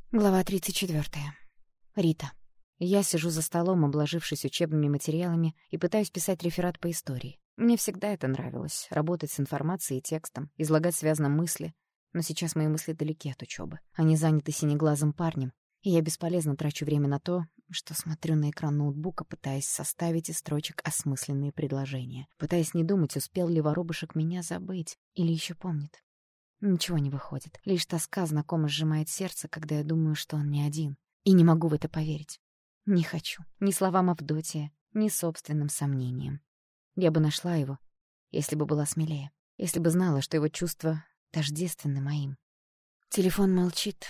Глава 34. Рита. Я сижу за столом, обложившись учебными материалами, и пытаюсь писать реферат по истории. Мне всегда это нравилось — работать с информацией и текстом, излагать связно мысли. Но сейчас мои мысли далеки от учебы. Они заняты синеглазым парнем, и я бесполезно трачу время на то, что смотрю на экран ноутбука, пытаясь составить из строчек осмысленные предложения, пытаясь не думать, успел ли воробушек меня забыть или еще помнит. Ничего не выходит. Лишь тоска знакомо сжимает сердце, когда я думаю, что он не один. И не могу в это поверить. Не хочу. Ни словам Авдотьи, ни собственным сомнениям. Я бы нашла его, если бы была смелее. Если бы знала, что его чувства тождественны моим. Телефон молчит,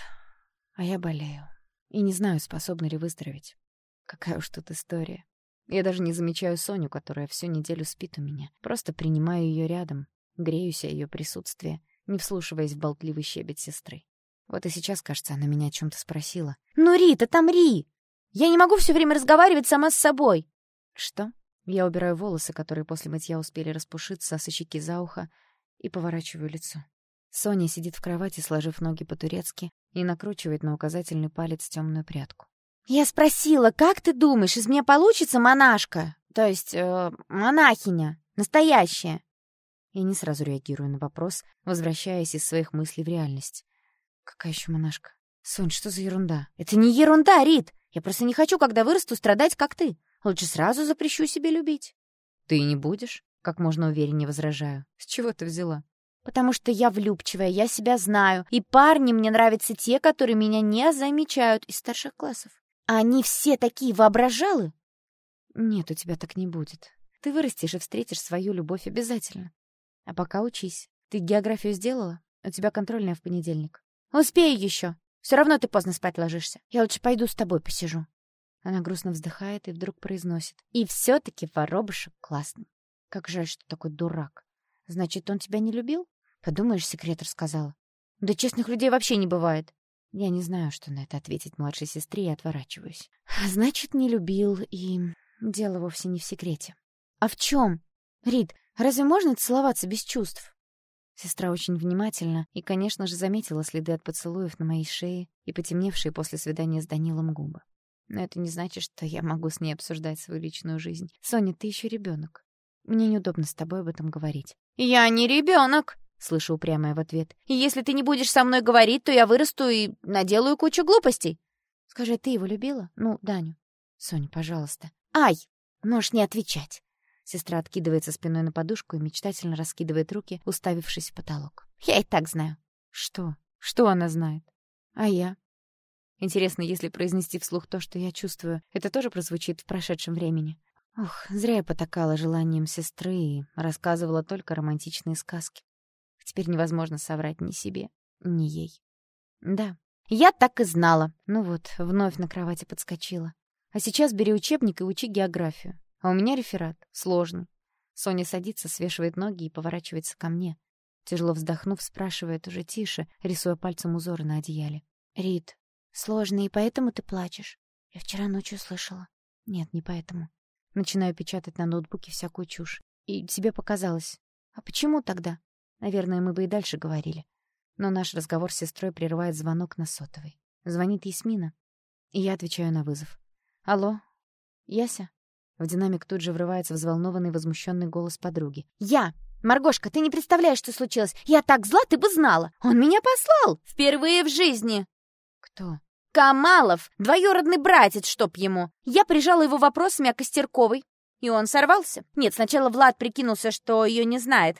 а я болею. И не знаю, способна ли выздороветь. Какая уж тут история. Я даже не замечаю Соню, которая всю неделю спит у меня. Просто принимаю ее рядом, греюсь о ее присутствии, не вслушиваясь в болтливый щебет сестры. Вот и сейчас, кажется, она меня о чем-то спросила. «Ну, Рита, отомри! Я не могу все время разговаривать сама с собой!» «Что?» Я убираю волосы, которые после мытья успели распушиться, со щеки за ухо, и поворачиваю лицо. Соня сидит в кровати, сложив ноги по-турецки, и накручивает на указательный палец темную прядку. «Я спросила, как ты думаешь, из меня получится монашка? То есть, монахиня, настоящая?» Я не сразу реагирую на вопрос, возвращаясь из своих мыслей в реальность. Какая еще монашка? Сонь, что за ерунда? «Это не ерунда, Рит! Я просто не хочу, когда вырасту, страдать, как ты. Лучше сразу запрещу себе любить». «Ты и не будешь?» — как можно увереннее возражаю. «С чего ты взяла?» «Потому что я влюбчивая, я себя знаю, и парни мне нравятся те, которые меня не замечают из старших классов. А они все такие воображалы». «Нет, у тебя так не будет. Ты вырастешь и встретишь свою любовь обязательно. А пока учись. Ты географию сделала? У тебя контрольная в понедельник». «Успею еще. Все равно ты поздно спать ложишься. Я лучше пойду с тобой посижу». Она грустно вздыхает и вдруг произносит. «И все-таки воробушек классный». «Как жаль, что такой дурак. Значит, он тебя не любил?» «Подумаешь, секретарь сказала». «Да честных людей вообще не бывает». Я не знаю, что на это ответить младшей сестре, и отворачиваюсь. «Значит, не любил, и дело вовсе не в секрете». «А в чем? Рит, разве можно целоваться без чувств?» Сестра очень внимательна и, конечно же, заметила следы от поцелуев на моей шее и потемневшие после свидания с Данилом губы. Но это не значит, что я могу с ней обсуждать свою личную жизнь. Соня, ты еще ребенок. Мне неудобно с тобой об этом говорить. «Я не ребенок!» — слышу упрямая в ответ. «И если ты не будешь со мной говорить, то я вырасту и наделаю кучу глупостей». Скажи, ты его любила? Ну, Даню. Соня, пожалуйста. «Ай, можешь не отвечать». Сестра откидывается спиной на подушку и мечтательно раскидывает руки, уставившись в потолок. «Я и так знаю». Что? Что она знает? А я? Интересно, если произнести вслух то, что я чувствую, это тоже прозвучит в прошедшем времени? Ох, зря я потакала желанием сестры и рассказывала только романтичные сказки. Теперь невозможно соврать ни себе, ни ей. Да, я так и знала. Ну вот, вновь на кровати подскочила. А сейчас бери учебник и учи географию. А у меня реферат. Сложный. Соня садится, свешивает ноги и поворачивается ко мне. Тяжело вздохнув, спрашивает уже тише, рисуя пальцем узоры на одеяле. «Рит, сложно, и поэтому ты плачешь? Я вчера ночью слышала». «Нет, не поэтому». Начинаю печатать на ноутбуке всякую чушь. И тебе показалось. А почему тогда? Наверное, мы бы и дальше говорили. Но наш разговор с сестрой прерывает звонок на сотовой. Звонит Ясмина, и я отвечаю на вызов. «Алло? Яся?» В динамик тут же врывается взволнованный, возмущенный голос подруги. «Я! Маргошка, ты не представляешь, что случилось! Я так зла, ты бы знала! Он меня послал! Впервые в жизни!» «Кто?» «Камалов! Двоюродный братец, чтоб ему! Я прижала его вопросами о Костерковой, и он сорвался. Нет, сначала Влад прикинулся, что ее не знает.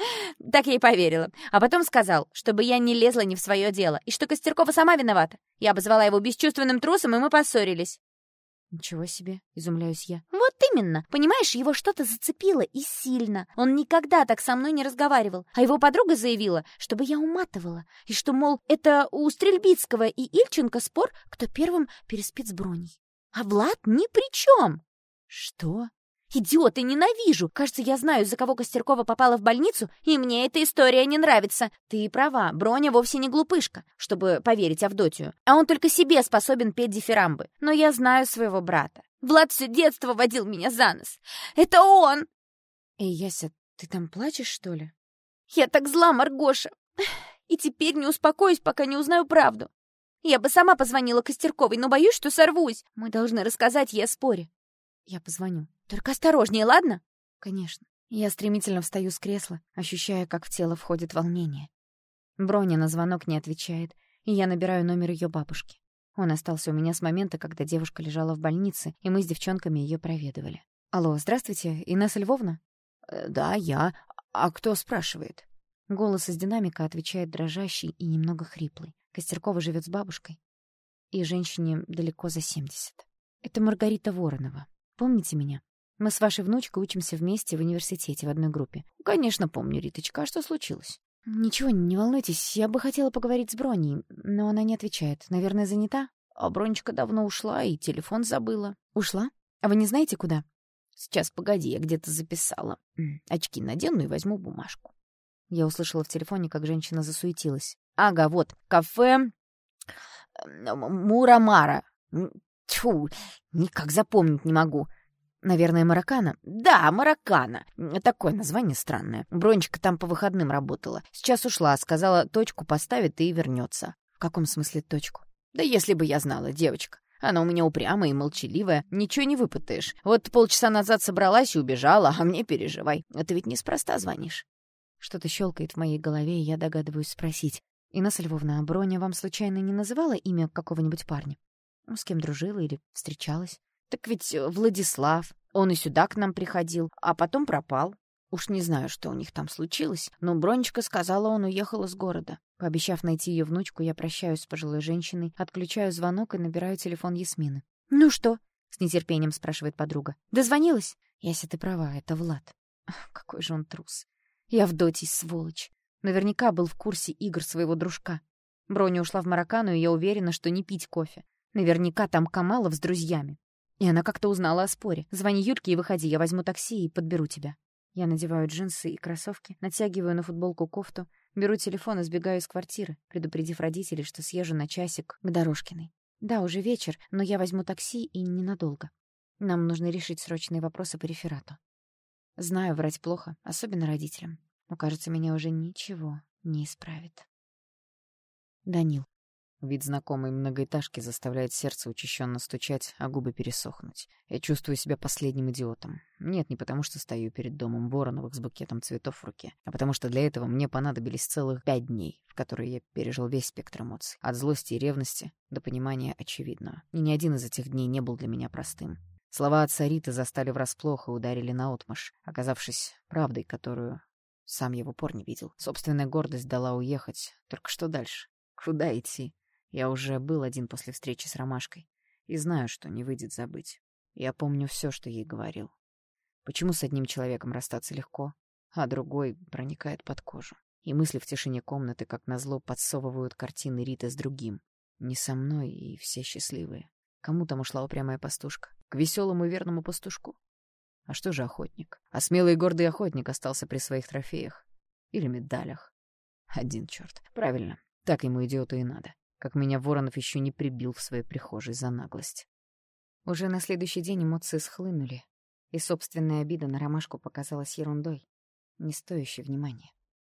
Так я и поверила. А потом сказал, чтобы я не лезла не в свое дело, и что Костеркова сама виновата. Я обозвала его бесчувственным трусом, и мы поссорились». «Ничего себе!» — изумляюсь я. «Вот именно! Понимаешь, его что-то зацепило, и сильно. Он никогда так со мной не разговаривал. А его подруга заявила, чтобы я уматывала. И что, мол, это у Стрельбицкого и Ильченко спор, кто первым переспит с Броней. А Влад ни при чем!» «Что?» «Идиоты, ненавижу! Кажется, я знаю, из-за кого Костеркова попала в больницу, и мне эта история не нравится. Ты права, Броня вовсе не глупышка, чтобы поверить Авдотью. А он только себе способен петь дифирамбы. Но я знаю своего брата. Влад все детство водил меня за нос. Это он!» «Эй, Яся, ты там плачешь, что ли?» «Я так зла, Маргоша! И теперь не успокоюсь, пока не узнаю правду. Я бы сама позвонила Костерковой, но боюсь, что сорвусь. Мы должны рассказать ей о споре. Я позвоню. Только осторожнее, ладно? Конечно. Я стремительно встаю с кресла, ощущая, как в тело входит волнение. Броня на звонок не отвечает, и я набираю номер ее бабушки. Он остался у меня с момента, когда девушка лежала в больнице, и мы с девчонками ее проведывали. Алло, здравствуйте, Инесса Львовна? Да, я. А кто спрашивает? Голос из динамика отвечает дрожащий и немного хриплый. Костеркова живет с бабушкой, и женщине далеко за 70. Это Маргарита Воронова. Помните меня? Мы с вашей внучкой учимся вместе в университете в одной группе. Конечно, помню, Риточка. А что случилось? Ничего, не волнуйтесь, я бы хотела поговорить с Броней, но она не отвечает. Наверное, занята? А Бронечка давно ушла и телефон забыла. Ушла? А вы не знаете, куда? Сейчас, погоди, я где-то записала. Очки надену и возьму бумажку. Я услышала в телефоне, как женщина засуетилась. Ага, вот, кафе Мурамара. Тьфу, никак запомнить не могу. Наверное, Маракана? Да, Маракана. Такое название странное. Бронечка там по выходным работала. Сейчас ушла, сказала, точку поставит и вернется. В каком смысле точку? Да если бы я знала, девочка. Она у меня упрямая и молчаливая. Ничего не выпытаешь. Вот полчаса назад собралась и убежала, а мне переживай. Ты ведь неспроста звонишь. Что-то щелкает в моей голове, и я догадываюсь спросить. Инесса Львовна, а Броня вам случайно не называла имя какого-нибудь парня? Ну, с кем дружила или встречалась? Так ведь Владислав. Он и сюда к нам приходил, а потом пропал. Уж не знаю, что у них там случилось, но Бронечка сказала, он уехал из города. Пообещав найти ее внучку, я прощаюсь с пожилой женщиной, отключаю звонок и набираю телефон Ясмины. «Ну что?» — с нетерпением спрашивает подруга. «Дозвонилась?» «Яся, ты права, это Влад. Какой же он трус. Я Авдотий, сволочь. Наверняка был в курсе игр своего дружка. Броня ушла в Маракану, и я уверена, что не пить кофе. Наверняка там Камалов с друзьями. И она как-то узнала о споре. Звони Юльке и выходи, я возьму такси и подберу тебя». Я надеваю джинсы и кроссовки, натягиваю на футболку кофту, беру телефон и сбегаю из квартиры, предупредив родителей, что съезжу на часик к Дорожкиной. Да, уже вечер, но я возьму такси и ненадолго. Нам нужно решить срочные вопросы по реферату. Знаю, врать плохо, особенно родителям. Но, кажется, меня уже ничего не исправит. Данил. Вид знакомой многоэтажки заставляет сердце учащенно стучать, а губы пересохнуть. Я чувствую себя последним идиотом. Нет, не потому что стою перед домом Вороновых с букетом цветов в руке, а потому что для этого мне понадобились целых 5 дней, в которые я пережил весь спектр эмоций. От злости и ревности до понимания очевидного. И ни один из этих дней не был для меня простым. Слова отца Риты застали врасплох и ударили наотмашь, оказавшись правдой, которую сам я в упор не видел. Собственная гордость дала уехать. Только что дальше? Куда идти? Я уже был один после встречи с Ромашкой и знаю, что не выйдет забыть. Я помню все, что ей говорил. Почему с одним человеком расстаться легко, а другой проникает под кожу? И мысли в тишине комнаты, как назло, подсовывают картины Риты с другим. Не со мной, и все счастливые. Кому там ушла упрямая пастушка? К веселому и верному пастушку? А что же охотник? А смелый и гордый охотник остался при своих трофеях. Или медалях. Один черт. Правильно, так ему, идиоту, и надо. Как меня Воронов еще не прибил в своей прихожей за наглость. Уже на следующий день эмоции схлынули, и собственная обида на Ромашку показалась ерундой, не стоящей внимания.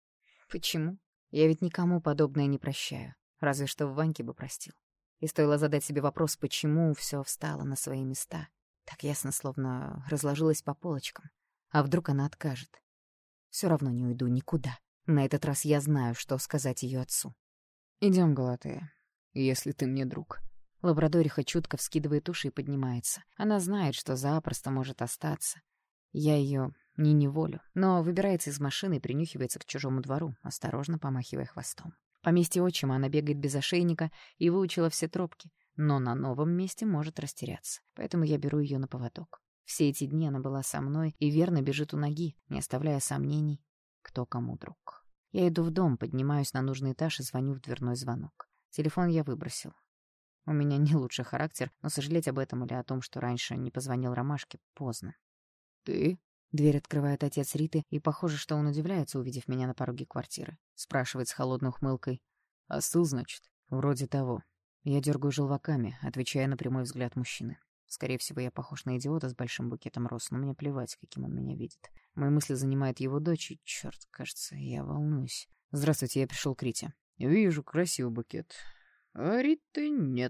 Почему? Я ведь никому подобное не прощаю, разве что в Ваньке бы простил. И стоило задать себе вопрос, почему все встало на свои места. Так ясно, словно разложилось по полочкам. А вдруг она откажет? Все равно не уйду никуда. На этот раз я знаю, что сказать ее отцу. Идем, Галатея, если ты мне друг. Лабрадориха чутко вскидывает уши и поднимается. Она знает, что запросто может остаться. Я ее не неволю, но выбирается из машины и принюхивается к чужому двору, осторожно помахивая хвостом. В поместье отчима она бегает без ошейника и выучила все тропки, но на новом месте может растеряться. Поэтому я беру ее на поводок. Все эти дни она была со мной и верно бежит у ноги, не оставляя сомнений, кто кому друг. Я иду в дом, поднимаюсь на нужный этаж и звоню в дверной звонок. Телефон я выбросил. У меня не лучший характер, но сожалеть об этом или о том, что раньше не позвонил Ромашке, поздно. «Ты?» Дверь открывает отец Риты, и похоже, что он удивляется, увидев меня на пороге квартиры. Спрашивает с холодной ухмылкой. «Остыл, значит?» «Вроде того». Я дергаю желваками, отвечая на прямой взгляд мужчины. Скорее всего, я похож на идиота с большим букетом роз, но мне плевать, каким он меня видит. Мои мысли занимает его дочь, и, черт, кажется, я волнуюсь. «Здравствуйте, я пришел к Рите». «Вижу, красивый букет. А Риты нет.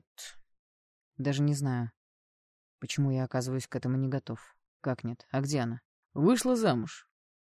Даже не знаю, почему я оказываюсь к этому не готов. Как нет? А где она? Вышла замуж.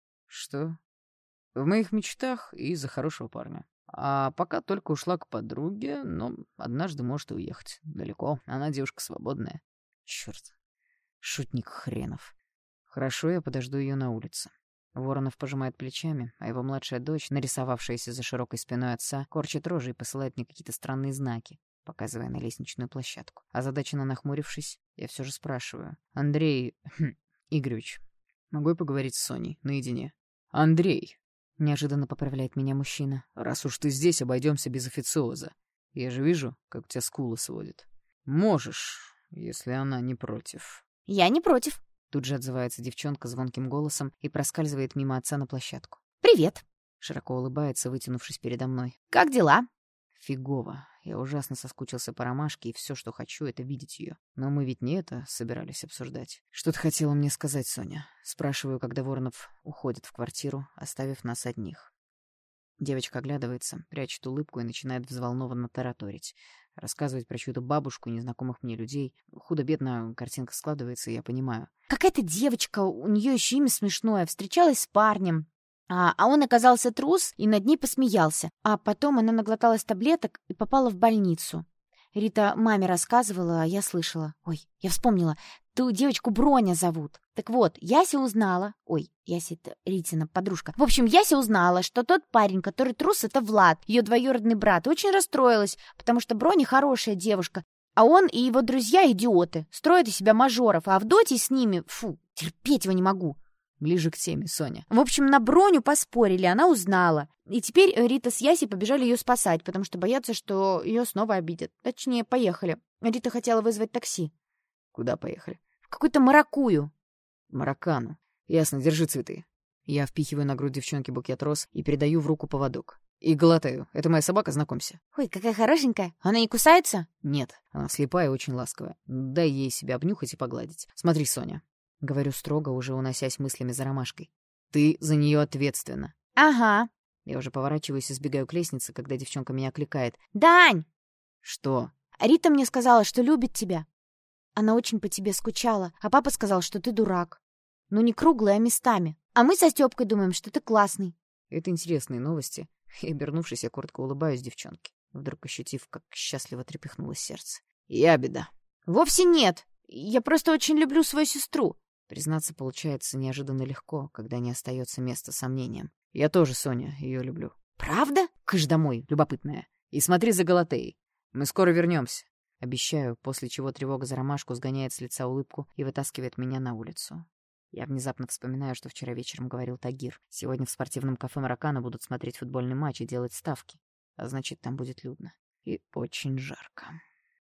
Что? В моих мечтах и за хорошего парня. А пока только ушла к подруге, но однажды может и уехать. Далеко. Она девушка свободная. Черт. Шутник хренов. Хорошо, я подожду ее на улице. Воронов пожимает плечами, а его младшая дочь, нарисовавшаяся за широкой спиной отца, корчит рожи и посылает мне какие-то странные знаки, показывая на лестничную площадку. Озадаченно нахмурившись, я все же спрашиваю. «Андрей Игоревич, могу я поговорить с Соней наедине?» «Андрей!» — неожиданно поправляет меня мужчина. «Раз уж ты здесь, обойдемся без официоза. Я же вижу, как у тебя скулы сводит. Можешь, если она не против». «Я не против». Тут же отзывается девчонка звонким голосом и проскальзывает мимо отца на площадку. «Привет». Широко улыбается, вытянувшись передо мной. «Как дела?» Фигово. Я ужасно соскучился по ромашке, и все, что хочу, это видеть ее. Но мы ведь не это собирались обсуждать. Что ты хотела мне сказать, Соня? Спрашиваю, когда Воронов уходит в квартиру, оставив нас одних. Девочка оглядывается, прячет улыбку и начинает взволнованно тараторить. Рассказывать про чью-то бабушку, незнакомых мне людей. Худо-бедно картинка складывается, и я понимаю. Какая-то девочка, у нее еще имя смешное, встречалась с парнем. А он оказался трус и над ней посмеялся. А потом она наглоталась таблеток и попала в больницу. Рита маме рассказывала, а я слышала. Ой, я вспомнила. Ту девочку Броня зовут. Так вот, Яся узнала... Ой, Яся — это Ритина подружка. В общем, Яся узнала, что тот парень, который трус, это Влад, ее двоюродный брат. И очень расстроилась, потому что Броня хорошая девушка. А он и его друзья идиоты. Строят из себя мажоров, а Авдотья с ними... Фу, терпеть его не могу. Ближе к теме, Соня. В общем, на Броню поспорили, она узнала. И теперь Рита с Ясей побежали ее спасать, потому что боятся, что ее снова обидят. Точнее, поехали. Рита хотела вызвать такси. Куда поехали? В какую-то маракую. Маракану. Ясно, держи цветы. Я впихиваю на грудь девчонки букет роз и передаю в руку поводок. И глотаю. Это моя собака, знакомься. Ой, какая хорошенькая. Она не кусается? Нет, она слепая и очень ласковая. Дай ей себя обнюхать и погладить. Смотри, Соня. Говорю строго, уже уносясь мыслями за ромашкой. Ты за нее ответственна. Ага. Я уже поворачиваюсь и сбегаю к лестнице, когда девчонка меня окликает. Дань! Что? Рита мне сказала, что любит тебя. Она очень по тебе скучала, а папа сказал, что ты дурак. Ну, не круглый, а местами. А мы со Стёпкой думаем, что ты классный. Это интересные новости. И, обернувшись, я коротко улыбаюсь девчонке, вдруг ощутив, как счастливо трепыхнулось сердце. Я беда. Вовсе нет. Я просто очень люблю свою сестру. Признаться, получается неожиданно легко, когда не остается места сомнениям. Я тоже, Соня, ее люблю. Правда? Кыш домой, любопытная. И смотри за Галатеей. Мы скоро вернемся. Обещаю, после чего тревога за ромашку сгоняет с лица улыбку и вытаскивает меня на улицу. Я внезапно вспоминаю, что вчера вечером говорил Тагир. Сегодня в спортивном кафе «Маракана» будут смотреть футбольный матч и делать ставки. А значит, там будет людно. И очень жарко.